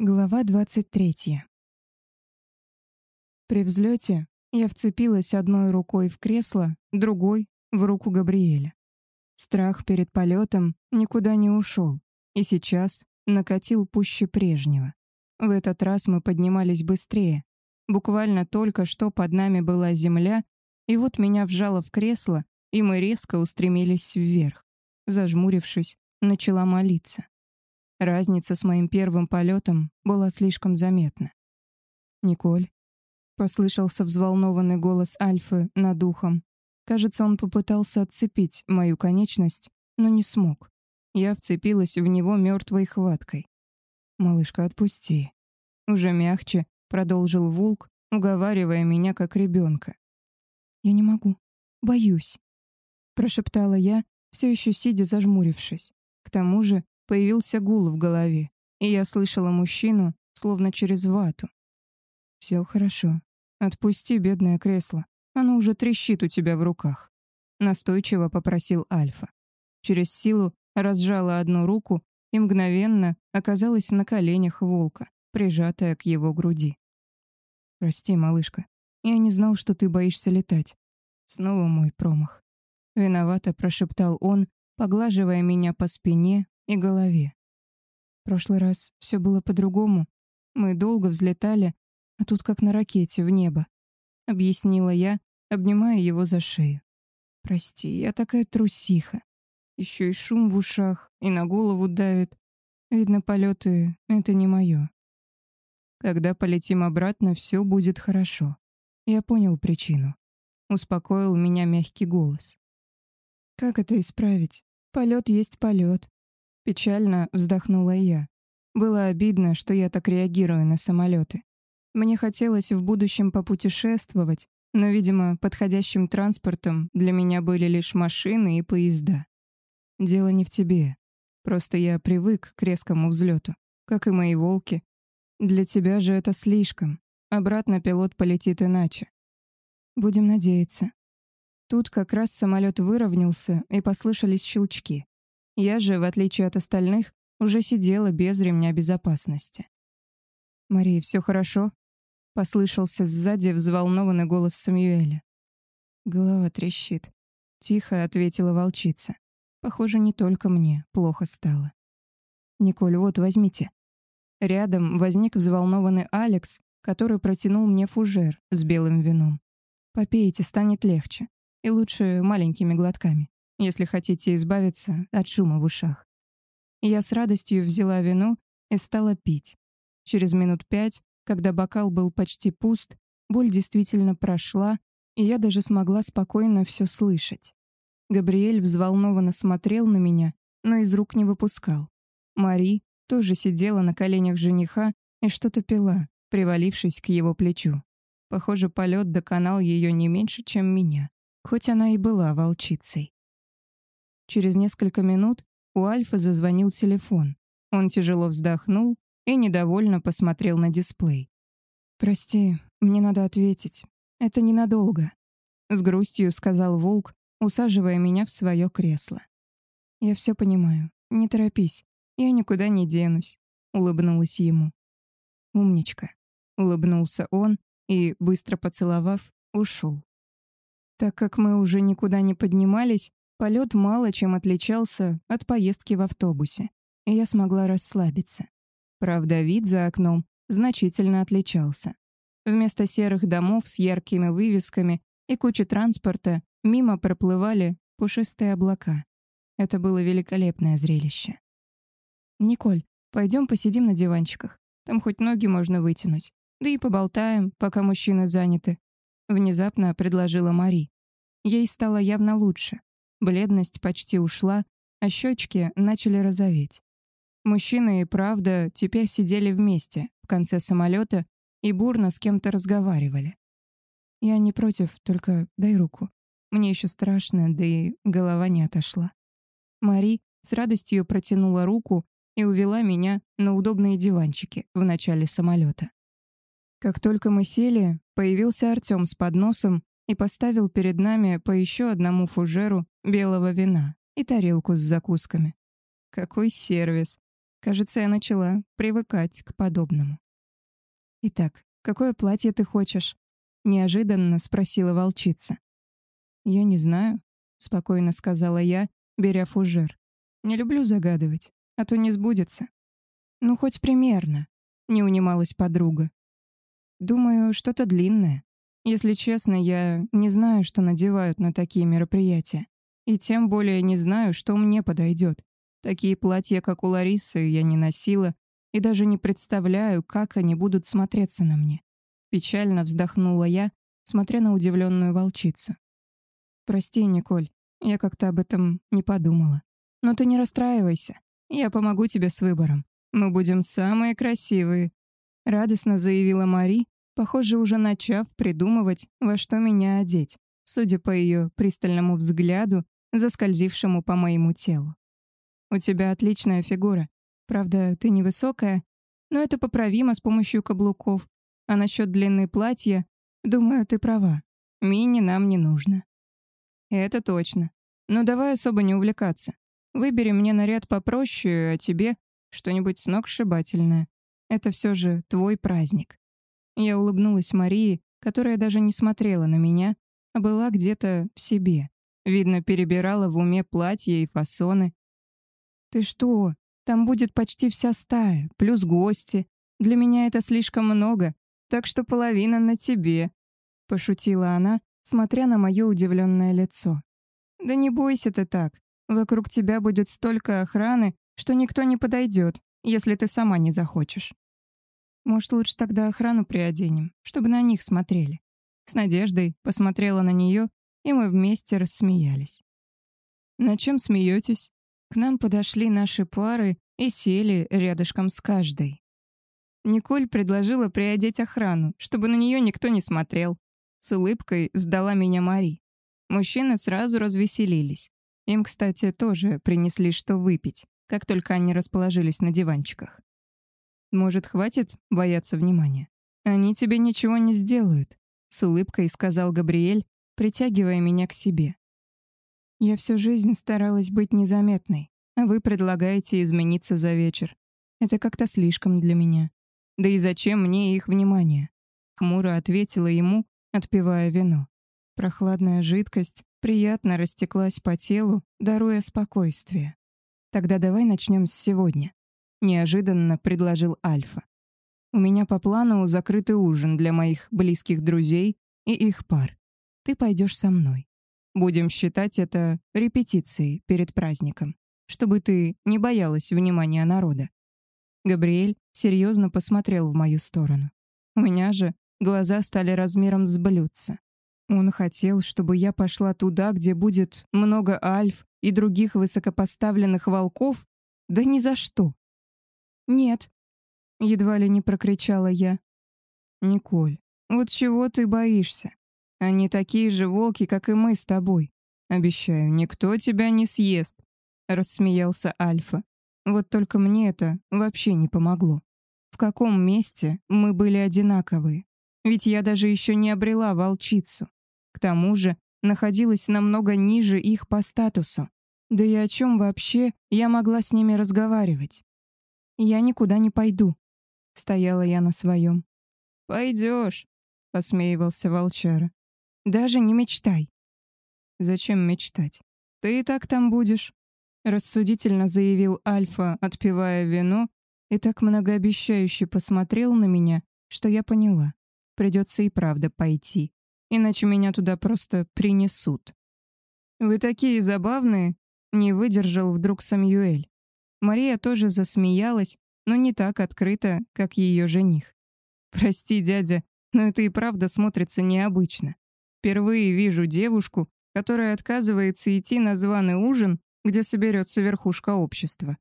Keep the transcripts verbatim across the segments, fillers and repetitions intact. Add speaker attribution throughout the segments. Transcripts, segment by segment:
Speaker 1: Глава двадцать третья. При взлете я вцепилась одной рукой в кресло, другой — в руку Габриэля. Страх перед полетом никуда не ушел, и сейчас накатил пуще прежнего. В этот раз мы поднимались быстрее. Буквально только что под нами была земля, и вот меня вжало в кресло, и мы резко устремились вверх. Зажмурившись, начала молиться. Разница с моим первым полетом была слишком заметна. «Николь», — послышался взволнованный голос Альфы над ухом. Кажется, он попытался отцепить мою конечность, но не смог. Я вцепилась в него мертвой хваткой. «Малышка, отпусти». Уже мягче продолжил волк, уговаривая меня как ребенка. «Я не могу. Боюсь», — прошептала я, все еще сидя зажмурившись. К тому же появился гул в голове, и я слышала мужчину, словно через вату. «Все хорошо. Отпусти бедное кресло. Оно уже трещит у тебя в руках», — настойчиво попросил Альфа. Через силу разжала одну руку и мгновенно оказалась на коленях волка, прижатая к его груди. «Прости, малышка. Я не знал, что ты боишься летать. Снова мой промах». Виновато прошептал он, поглаживая меня по спине и голове. В прошлый раз все было по-другому. Мы долго взлетали, а тут как на ракете в небо, объяснила я, обнимая его за шею. Прости, я такая трусиха. Еще и шум в ушах, и на голову давит. Видно, полеты — это не мое. Когда полетим обратно, все будет хорошо. Я понял причину. Успокоил меня мягкий голос. Как это исправить? Полет есть полет. Печально вздохнула я. Было обидно, что я так реагирую на самолеты. Мне хотелось в будущем попутешествовать, но, видимо, подходящим транспортом для меня были лишь машины и поезда. Дело не в тебе. Просто я привык к резкому взлету, как и мои волки. Для тебя же это слишком. Обратно пилот полетит иначе. Будем надеяться. Тут как раз самолет выровнялся, и послышались щелчки. Я же, в отличие от остальных, уже сидела без ремня безопасности. «Мария, все хорошо?» — послышался сзади взволнованный голос Самюэля. «Голова трещит», — тихо ответила волчица. «Похоже, не только мне плохо стало». «Николь, вот, возьмите». Рядом возник взволнованный Алекс, который протянул мне фужер с белым вином. «Попейте, станет легче. И лучше маленькими глотками, если хотите избавиться от шума в ушах». Я с радостью взяла вино и стала пить. Через минут пять, когда бокал был почти пуст, боль действительно прошла, и я даже смогла спокойно все слышать. Габриэль взволнованно смотрел на меня, но из рук не выпускал. Мари тоже сидела на коленях жениха и что-то пила, привалившись к его плечу. Похоже, полет доконал ее не меньше, чем меня, хоть она и была волчицей. Через несколько минут у Альфы зазвонил телефон. Он тяжело вздохнул и недовольно посмотрел на дисплей. «Прости, мне надо ответить. Это ненадолго», — с грустью сказал волк, усаживая меня в свое кресло. «Я все понимаю. Не торопись. Я никуда не денусь», — улыбнулась ему. «Умничка», — улыбнулся он и, быстро поцеловав, ушел. Так как мы уже никуда не поднимались, полет мало чем отличался от поездки в автобусе, и я смогла расслабиться. Правда, вид за окном значительно отличался. Вместо серых домов с яркими вывесками и кучи транспорта мимо проплывали пушистые облака. Это было великолепное зрелище. «Николь, пойдем посидим на диванчиках. Там хоть ноги можно вытянуть. Да и поболтаем, пока мужчины заняты», — внезапно предложила Мари. Ей стало явно лучше. Бледность почти ушла, а щечки начали розоветь. Мужчины и правда теперь сидели вместе в конце самолета и бурно с кем-то разговаривали. «Я не против, только дай руку. Мне еще страшно, да и голова не отошла». Мари с радостью протянула руку и увела меня на удобные диванчики в начале самолета. Как только мы сели, появился Артём с подносом и поставил перед нами по еще одному фужеру белого вина и тарелку с закусками. Какой сервис! Кажется, я начала привыкать к подобному. «Итак, какое платье ты хочешь?» — неожиданно спросила волчица. «Я не знаю», — спокойно сказала я, беря фужер. «Не люблю загадывать, а то не сбудется». «Ну, хоть примерно», — не унималась подруга. «Думаю, что-то длинное. Если честно, я не знаю, что надевают на такие мероприятия. И тем более не знаю, что мне подойдет. Такие платья, как у Ларисы, я не носила и даже не представляю, как они будут смотреться на мне». Печально вздохнула я, смотря на удивленную волчицу. «Прости, Николь, я как-то об этом не подумала. Но ты не расстраивайся, я помогу тебе с выбором. Мы будем самые красивые», — радостно заявила Мари, похоже, уже начав придумывать, во что меня одеть, судя по ее пристальному взгляду, заскользившему по моему телу. «У тебя отличная фигура. Правда, ты невысокая, но это поправимо с помощью каблуков. А насчет длины платья, думаю, ты права. Мини нам не нужно». «Это точно. Но давай особо не увлекаться. Выбери мне наряд попроще, а тебе что-нибудь сногсшибательное. Это все же твой праздник». Я улыбнулась Марии, которая даже не смотрела на меня, а была где-то в себе. Видно, перебирала в уме платья и фасоны. «Ты что? Там будет почти вся стая, плюс гости. Для меня это слишком много, так что половина на тебе», — пошутила она, смотря на мое удивленное лицо. «Да не бойся ты так. Вокруг тебя будет столько охраны, что никто не подойдет, если ты сама не захочешь. Может, лучше тогда охрану приоденем, чтобы на них смотрели». С надеждой посмотрела на нее, и мы вместе рассмеялись. «На чем смеетесь?» К нам подошли наши пары и сели рядышком с каждой. Николь предложила приодеть охрану, чтобы на нее никто не смотрел. С улыбкой сдала меня Мари. Мужчины сразу развеселились. Им, кстати, тоже принесли что выпить, как только они расположились на диванчиках. «Может, хватит бояться внимания? Они тебе ничего не сделают», — с улыбкой сказал Габриэль, притягивая меня к себе. «Я всю жизнь старалась быть незаметной, а вы предлагаете измениться за вечер. Это как-то слишком для меня. Да и зачем мне их внимание?» Хмуро ответила ему, отпивая вино. Прохладная жидкость приятно растеклась по телу, даруя спокойствие. «Тогда давай начнем с сегодня», — неожиданно предложил Альфа. «У меня по плану закрытый ужин для моих близких друзей и их пар. Ты пойдешь со мной. Будем считать это репетицией перед праздником, чтобы ты не боялась внимания народа». Габриэль серьезно посмотрел в мою сторону. У меня же глаза стали размером с блюдце. Он хотел, чтобы я пошла туда, где будет много альф и других высокопоставленных волков? Да ни за что. «Нет», — едва ли не прокричала я. «Николь, вот чего ты боишься? Они такие же волки, как и мы с тобой. Обещаю, никто тебя не съест», — рассмеялся Альфа. Вот только мне это вообще не помогло. В каком месте мы были одинаковые? Ведь я даже еще не обрела волчицу. К тому же находилась намного ниже их по статусу. Да и о чем вообще я могла с ними разговаривать? «Я никуда не пойду», — стояла я на своем. «Пойдешь», — посмеивался волчара. «Даже не мечтай». «Зачем мечтать? Ты и так там будешь», — рассудительно заявил Альфа, отпивая вино, и так многообещающе посмотрел на меня, что я поняла. Придется и правда пойти, иначе меня туда просто принесут. «Вы такие забавные», — не выдержал вдруг Самюэль. Мария тоже засмеялась, но не так открыто, как ее жених. «Прости, дядя, но это и правда смотрится необычно. Впервые вижу девушку, которая отказывается идти на званый ужин, где соберется верхушка общества.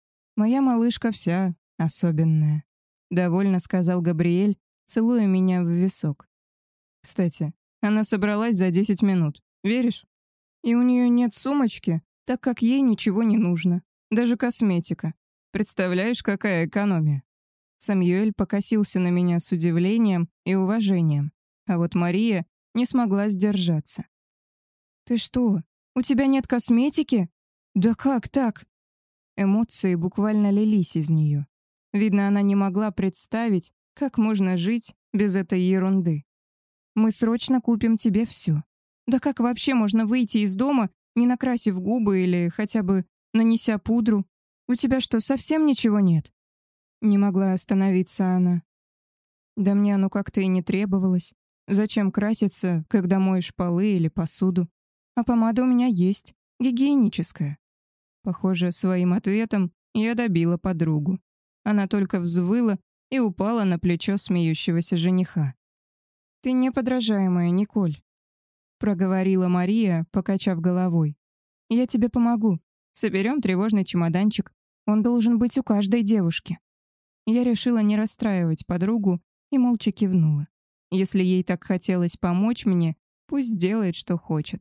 Speaker 1: Моя малышка вся особенная», — довольно сказал Габриэль, целуя меня в висок. «Кстати, она собралась за десять минут, веришь? И у нее нет сумочки, так как ей ничего не нужно, даже косметика. Представляешь, какая экономия?» Самюэль покосился на меня с удивлением и уважением, а вот Мария не смогла сдержаться. «Ты что, у тебя нет косметики? Да как так?» Эмоции буквально лились из нее. Видно, она не могла представить, как можно жить без этой ерунды. «Мы срочно купим тебе все. Да как вообще можно выйти из дома, не накрасив губы или хотя бы нанеся пудру? У тебя что, совсем ничего нет?» Не могла остановиться она. Да мне оно как-то и не требовалось. Зачем краситься, когда моешь полы или посуду? А помада у меня есть, гигиеническая. Похоже, своим ответом я добила подругу. Она только взвыла и упала на плечо смеющегося жениха. «Ты неподражаемая, Николь», — проговорила Мария, покачав головой. «Я тебе помогу. Соберем тревожный чемоданчик. Он должен быть у каждой девушки». Я решила не расстраивать подругу и молча кивнула. Если ей так хотелось помочь мне, пусть делает, что хочет.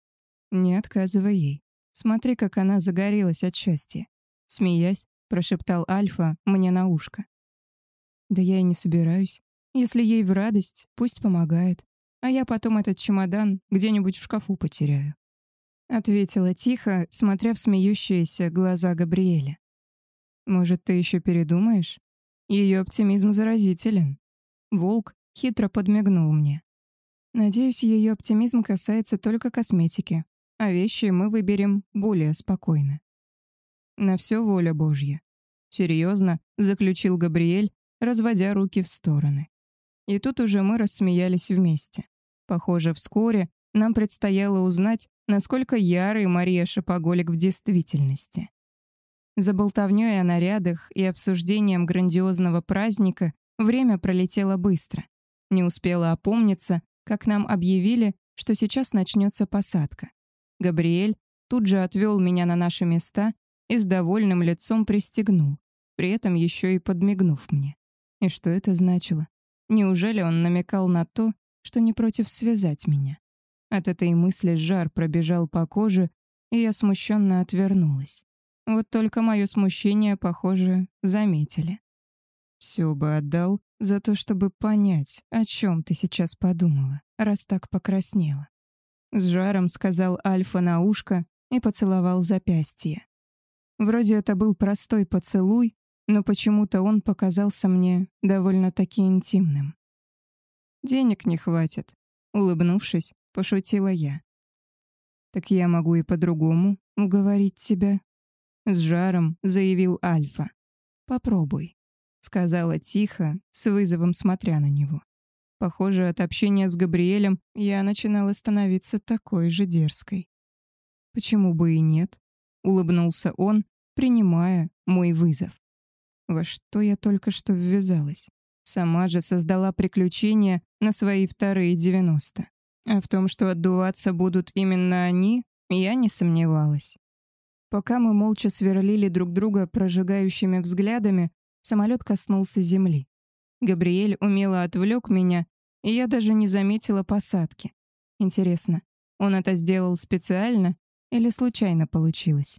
Speaker 1: Не отказывай ей. Смотри, как она загорелась от счастья. Смеясь, прошептал Альфа мне на ушко. Да я и не собираюсь. Если ей в радость, пусть помогает. А я потом этот чемодан где-нибудь в шкафу потеряю. Ответила тихо, смотря в смеющиеся глаза Габриэля. Может, ты еще передумаешь? Ее оптимизм заразителен. Волк хитро подмигнул мне. Надеюсь, ее оптимизм касается только косметики, а вещи мы выберем более спокойно. На все воля Божья. Серьезно, заключил Габриэль, разводя руки в стороны. И тут уже мы рассмеялись вместе. Похоже, вскоре нам предстояло узнать, насколько ярый Мария Шопоголик в действительности. За болтовнёй о нарядах и обсуждением грандиозного праздника время пролетело быстро. Не успела опомниться, как нам объявили, что сейчас начнется посадка. Габриэль тут же отвел меня на наши места и с довольным лицом пристегнул, при этом еще и подмигнув мне. И что это значило? Неужели он намекал на то, что не против связать меня? От этой мысли жар пробежал по коже, и я смущенно отвернулась. Вот только мое смущение, похоже, заметили. Все бы отдал за то, чтобы понять, о чем ты сейчас подумала, раз так покраснела. С жаром сказал Альфа на ушко и поцеловал запястье. Вроде это был простой поцелуй, но почему-то он показался мне довольно-таки интимным. «Денег не хватит», — улыбнувшись, пошутила я. «Так я могу и по-другому уговорить тебя», — с жаром заявил Альфа. «Попробуй», — сказала тихо, с вызовом смотря на него. Похоже, от общения с Габриэлем я начинала становиться такой же дерзкой. «Почему бы и нет?» — улыбнулся он, принимая мой вызов. Во что я только что ввязалась? Сама же создала приключения на свои вторые девяносто. А в том, что отдуваться будут именно они, я не сомневалась. Пока мы молча сверлили друг друга прожигающими взглядами, самолет коснулся земли. Габриэль умело отвлек меня, и я даже не заметила посадки. Интересно, он это сделал специально или случайно получилось?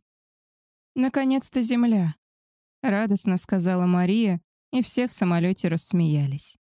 Speaker 1: «Наконец-то земля!» — радостно сказала Мария, и все в самолете рассмеялись.